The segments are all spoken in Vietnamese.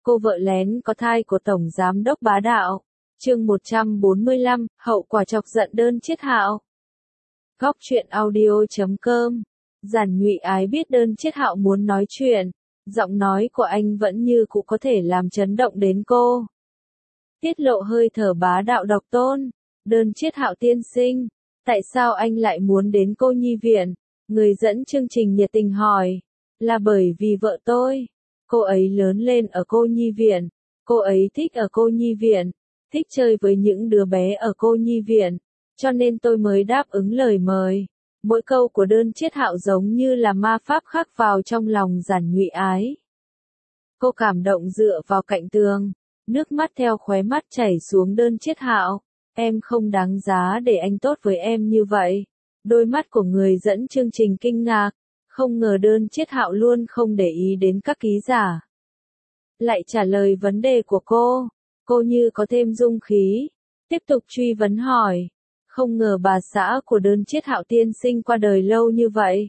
Cô vợ lén có thai của Tổng Giám đốc bá đạo. Chương 145, hậu quả chọc giận Đơn Chiết Hạo. Góc truyện audio.com. Giản Nhụy Ái biết Đơn Chiết Hạo muốn nói chuyện, giọng nói của anh vẫn như cũ có thể làm chấn động đến cô. Tiết lộ hơi thở bá đạo độc tôn. Đơn Chiết Hạo tiên sinh, tại sao anh lại muốn đến cô nhi viện? Người dẫn chương trình nhiệt tình hỏi. Là bởi vì vợ tôi. Cô ấy lớn lên ở cô nhi viện. Cô ấy thích ở cô nhi viện, thích chơi với những đứa bé ở cô nhi viện, cho nên tôi mới đáp ứng lời mời. Mỗi câu của Đơn Chiết Hạo giống như là ma pháp khắc vào trong lòng Giản Nhụy Ái. Cô cảm động dựa vào cạnh tường, nước mắt theo khóe mắt chảy xuống. Đơn Chiết Hạo, em không đáng giá để anh tốt với em như vậy. Đôi mắt của người dẫn chương trình kinh ngạc, không ngờ Đơn Chiết Hạo luôn không để ý đến các ký giả. Lại trả lời vấn đề của cô như có thêm dung khí, tiếp tục truy vấn hỏi. Không ngờ bà xã của Đơn Chiết Hạo tiên sinh qua đời lâu như vậy.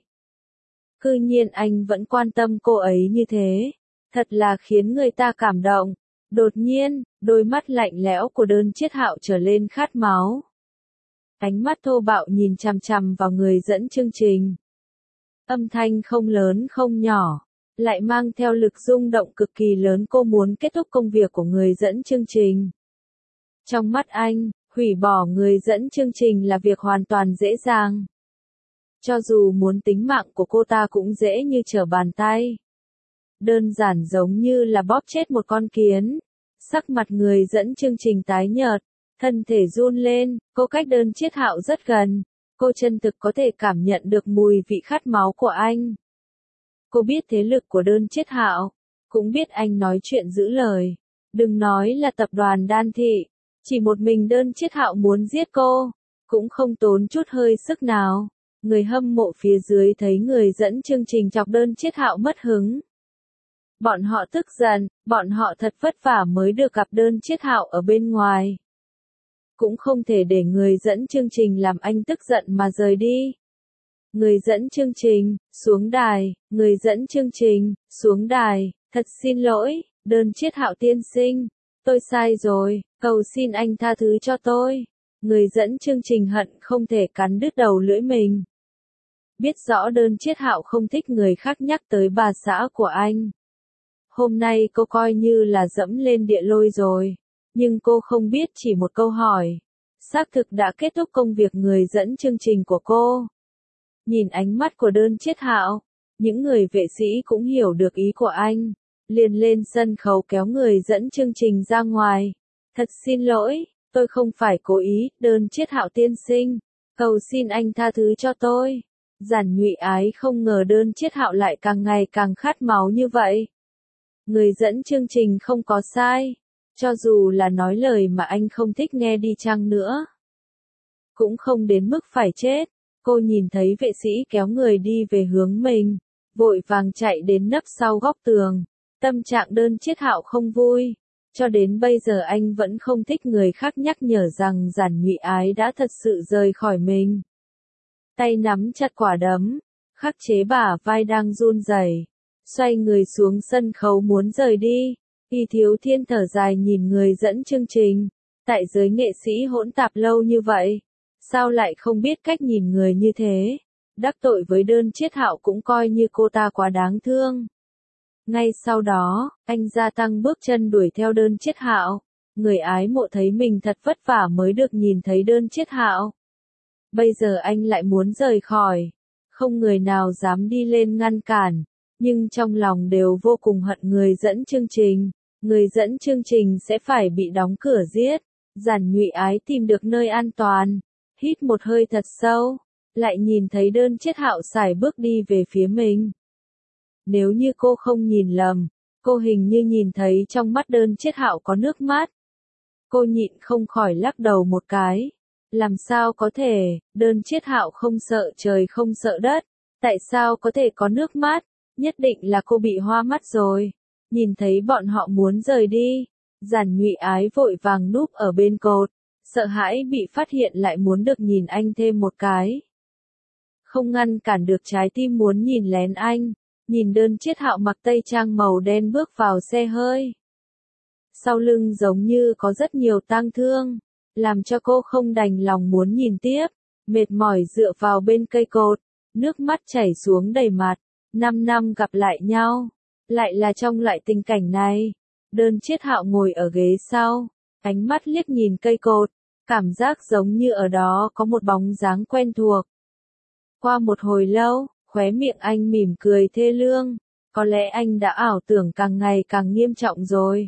Cư nhiên anh vẫn quan tâm cô ấy như thế, thật là khiến người ta cảm động. Đột nhiên, đôi mắt lạnh lẽo của Đơn Chiết Hạo trở lên khát máu. Ánh mắt thô bạo nhìn chằm chằm vào người dẫn chương trình. Âm thanh không lớn không nhỏ, lại mang theo lực rung động cực kỳ lớn. Cô muốn kết thúc công việc của người dẫn chương trình. Trong mắt anh, hủy bỏ người dẫn chương trình là việc hoàn toàn dễ dàng. Cho dù muốn tính mạng của cô ta cũng dễ như trở bàn tay. Đơn giản giống như là bóp chết một con kiến. Sắc mặt người dẫn chương trình tái nhợt, thân thể run lên. Cô cách Đơn Chiết Hạo rất gần. Cô chân thực có thể cảm nhận được mùi vị khát máu của anh. Cô biết thế lực của Đơn Chiết Hạo, cũng biết anh nói chuyện giữ lời. Đừng nói là tập đoàn Đan Thị, chỉ một mình Đơn Chiết Hạo muốn giết cô, cũng không tốn chút hơi sức nào. Người hâm mộ phía dưới thấy người dẫn chương trình chọc Đơn Chiết Hạo mất hứng. Bọn họ tức giận, bọn họ thật vất vả mới được gặp Đơn Chiết Hạo ở bên ngoài. Cũng không thể để người dẫn chương trình làm anh tức giận mà rời đi. Người dẫn chương trình, xuống đài. Người dẫn chương trình, xuống đài. Thật xin lỗi, Đơn Chiết Hạo tiên sinh. Tôi sai rồi, cầu xin anh tha thứ cho tôi. Người dẫn chương trình hận không thể cắn đứt đầu lưỡi mình. Biết rõ Đơn Chiết Hạo không thích người khác nhắc tới bà xã của anh. Hôm nay cô coi như là dẫm lên địa lôi rồi. Nhưng cô không biết chỉ một câu hỏi. Xác thực đã kết thúc công việc người dẫn chương trình của cô. Nhìn ánh mắt của Đơn Chiết Hạo, những người vệ sĩ cũng hiểu được ý của anh. Liền lên sân khấu kéo người dẫn chương trình ra ngoài. Thật xin lỗi, tôi không phải cố ý, Đơn Chiết Hạo tiên sinh. Cầu xin anh tha thứ cho tôi. Giản Nhụy Ái không ngờ Đơn Chiết Hạo lại càng ngày càng khát máu như vậy. Người dẫn chương trình không có sai. Cho dù là nói lời mà anh không thích nghe đi chăng nữa, cũng không đến mức phải chết. Cô nhìn thấy vệ sĩ kéo người đi về hướng mình, vội vàng chạy đến nấp sau góc tường. Tâm trạng Đơn Chiết Hạo không vui. Cho đến bây giờ anh vẫn không thích người khác nhắc nhở rằng Giản Nhụy Ái đã thật sự rời khỏi mình. Tay nắm chặt quả đấm, khắc chế bả vai đang run rẩy, xoay người xuống sân khấu muốn rời đi. Y Thiếu Thiên thở dài nhìn người dẫn chương trình. Tại giới nghệ sĩ hỗn tạp lâu như vậy, sao lại không biết cách nhìn người như thế? Đắc tội với Đơn Chiết Hạo cũng coi như cô ta quá đáng thương. Ngay sau đó, anh gia tăng bước chân đuổi theo Đơn Chiết Hạo. Người ái mộ thấy mình thật vất vả mới được nhìn thấy Đơn Chiết Hạo. Bây giờ anh lại muốn rời khỏi. Không người nào dám đi lên ngăn cản. Nhưng trong lòng đều vô cùng hận người dẫn chương trình. Người dẫn chương trình sẽ phải bị đóng cửa giết. Giản Nhụy Ái tìm được nơi an toàn. Hít một hơi thật sâu. Lại nhìn thấy Đơn Chiết Hạo sải bước đi về phía mình. Nếu như cô không nhìn lầm, cô hình như nhìn thấy trong mắt Đơn Chiết Hạo có nước mắt. Cô nhịn không khỏi lắc đầu một cái. Làm sao có thể, Đơn Chiết Hạo không sợ trời không sợ đất. Tại sao có thể có nước mắt? Nhất định là cô bị hoa mắt rồi. Nhìn thấy bọn họ muốn rời đi, Giản Nhụy Ái vội vàng núp ở bên cột, sợ hãi bị phát hiện lại muốn được nhìn anh thêm một cái. Không ngăn cản được trái tim muốn nhìn lén anh, nhìn Đơn Chiết Hạo mặc tây trang màu đen bước vào xe hơi. sau lưng giống như có rất nhiều tang thương, làm cho cô không đành lòng muốn nhìn tiếp, mệt mỏi dựa vào bên cây cột, nước mắt chảy xuống đầy mặt, 5 năm gặp lại nhau, lại là trong loại tình cảnh này. Đơn Chiết Hạo ngồi ở ghế sau, ánh mắt liếc nhìn cây cột, cảm giác giống như ở đó có một bóng dáng quen thuộc. Qua một hồi lâu, khóe miệng anh mỉm cười thê lương, có lẽ anh đã ảo tưởng càng ngày càng nghiêm trọng rồi.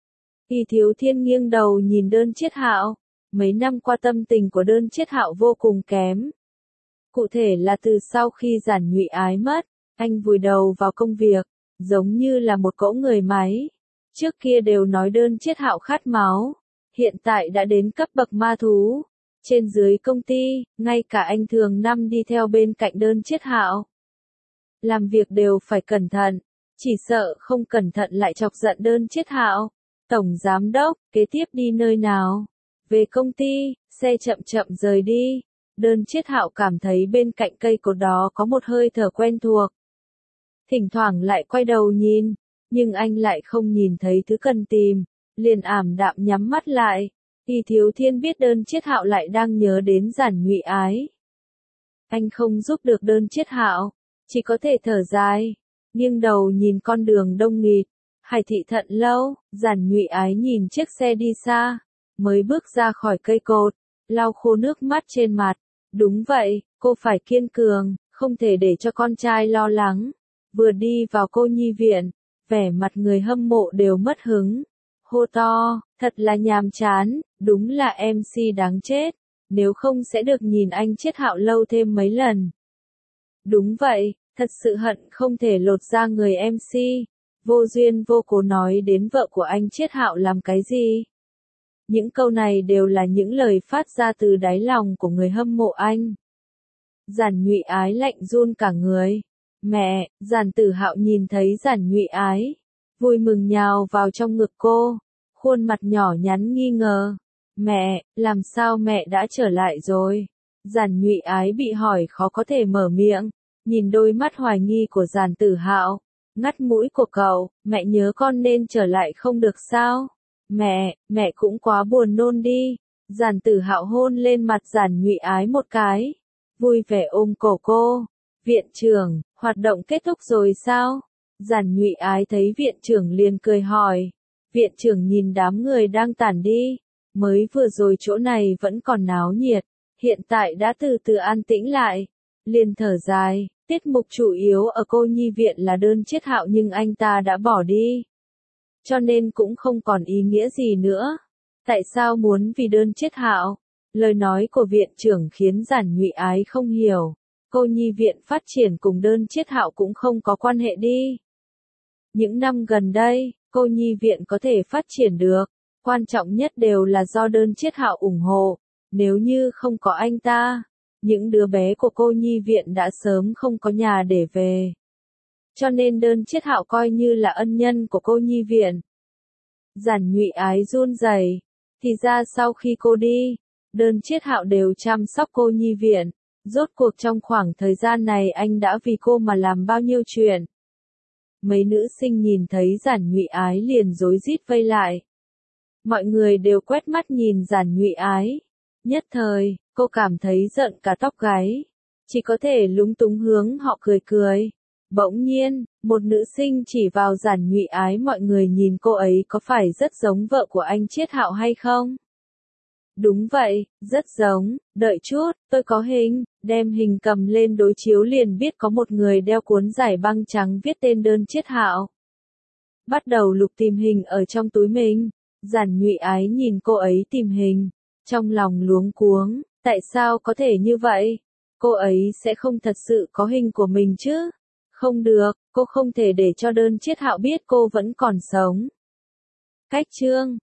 Y Thiếu Thiên nghiêng đầu nhìn Đơn Chiết Hạo, mấy năm qua tâm tình của Đơn Chiết Hạo vô cùng kém. Cụ thể là từ sau khi Giản Nhụy Ái mất, anh vùi đầu vào công việc, giống như là một cỗ người máy. Trước kia đều nói Đơn Chiết Hạo khát máu, hiện tại đã đến cấp bậc ma thú. Trên dưới công ty, ngay cả anh thường năm đi theo bên cạnh Đơn Chiết Hạo. Làm việc đều phải cẩn thận, chỉ sợ không cẩn thận lại chọc giận Đơn Chiết Hạo. Tổng giám đốc, kế tiếp đi nơi nào? Về công ty, xe chậm chậm rời đi. Đơn Chiết Hạo cảm thấy bên cạnh cây cột đó có một hơi thở quen thuộc. Thỉnh thoảng lại quay đầu nhìn, nhưng anh lại không nhìn thấy thứ cần tìm, liền ảm đạm nhắm mắt lại. Y Thiếu Thiên biết Đơn Chiết Hạo lại đang nhớ đến Giản Nhụy Ái. Anh không giúp được Đơn Chiết Hạo, chỉ có thể thở dài, nghiêng đầu nhìn con đường đông nghịt. Hải thị Thận Lâu, Giản Nhụy Ái nhìn chiếc xe đi xa, mới bước ra khỏi cây cột, lau khô nước mắt trên mặt. Đúng vậy, cô phải kiên cường, không thể để cho con trai lo lắng. Vừa đi vào cô nhi viện, vẻ mặt người hâm mộ đều mất hứng. Hô to, thật là nhàm chán, đúng là MC đáng chết, nếu không sẽ được nhìn anh Chiết Hạo lâu thêm mấy lần. Đúng vậy, thật sự hận không thể lột ra người MC. Vô duyên vô cố nói đến vợ của anh Chiết Hạo làm cái gì? Những câu này đều là những lời phát ra từ đáy lòng của người hâm mộ anh. Giản Nhụy Ái lạnh run cả người. Mẹ, Giản Tử Hạo nhìn thấy Giản Nhụy Ái, vui mừng nhào vào trong ngực cô, khuôn mặt nhỏ nhắn nghi ngờ. Mẹ, làm sao mẹ đã trở lại rồi? Giản Nhụy Ái bị hỏi khó có thể mở miệng, nhìn đôi mắt hoài nghi của Giản Tử Hạo, ngắt mũi của cậu, mẹ nhớ con nên trở lại không được sao? Mẹ cũng quá buồn nôn đi. Giản Tử Hạo hôn lên mặt Giản Nhụy Ái một cái, vui vẻ ôm cổ cô. Viện trưởng, hoạt động kết thúc rồi sao? Giản Nhụy Ái thấy viện trưởng liền cười hỏi. Viện trưởng nhìn đám người đang tản đi, mới vừa rồi chỗ này vẫn còn náo nhiệt, hiện tại đã từ từ an tĩnh lại. Liền thở dài, tiết mục chủ yếu ở cô nhi viện là Đơn Chiết Hạo nhưng anh ta đã bỏ đi. Cho nên cũng không còn ý nghĩa gì nữa. Tại sao muốn vì Đơn Chiết Hạo? Lời nói của viện trưởng khiến Giản Nhụy Ái không hiểu. Cô nhi viện phát triển cùng Đơn Chiết Hạo cũng không có quan hệ đi. Những năm gần đây, cô nhi viện có thể phát triển được, quan trọng nhất đều là do Đơn Chiết Hạo ủng hộ. Nếu như không có anh ta, những đứa bé của cô nhi viện đã sớm không có nhà để về. Cho nên Đơn Chiết Hạo coi như là ân nhân của cô nhi viện. Giản Nhụy Ái run rẩy, thì ra sau khi cô đi, Đơn Chiết Hạo đều chăm sóc cô nhi viện. Rốt cuộc trong khoảng thời gian này anh đã vì cô mà làm bao nhiêu chuyện. Mấy nữ sinh nhìn thấy Giản Nhụy Ái liền rối rít vây lại. Mọi người đều quét mắt nhìn Giản Nhụy Ái. Nhất thời, cô cảm thấy giận cả tóc gáy. Chỉ có thể lúng túng hướng họ cười cười. Bỗng nhiên, một nữ sinh chỉ vào Giản Nhụy Ái, mọi người nhìn cô ấy có phải rất giống vợ của anh Chiết Hạo hay không? Đúng vậy, rất giống, đợi chút, tôi có hình, đem hình cầm lên đối chiếu liền biết có một người đeo cuốn giải băng trắng viết tên Đơn Chiết Hạo. Bắt đầu lục tìm hình ở trong túi mình, Giản Nhụy Ái nhìn cô ấy tìm hình, trong lòng luống cuống, tại sao có thể như vậy? Cô ấy sẽ không thật sự có hình của mình chứ? Không được, cô không thể để cho Đơn Chiết Hạo biết cô vẫn còn sống. Cách chương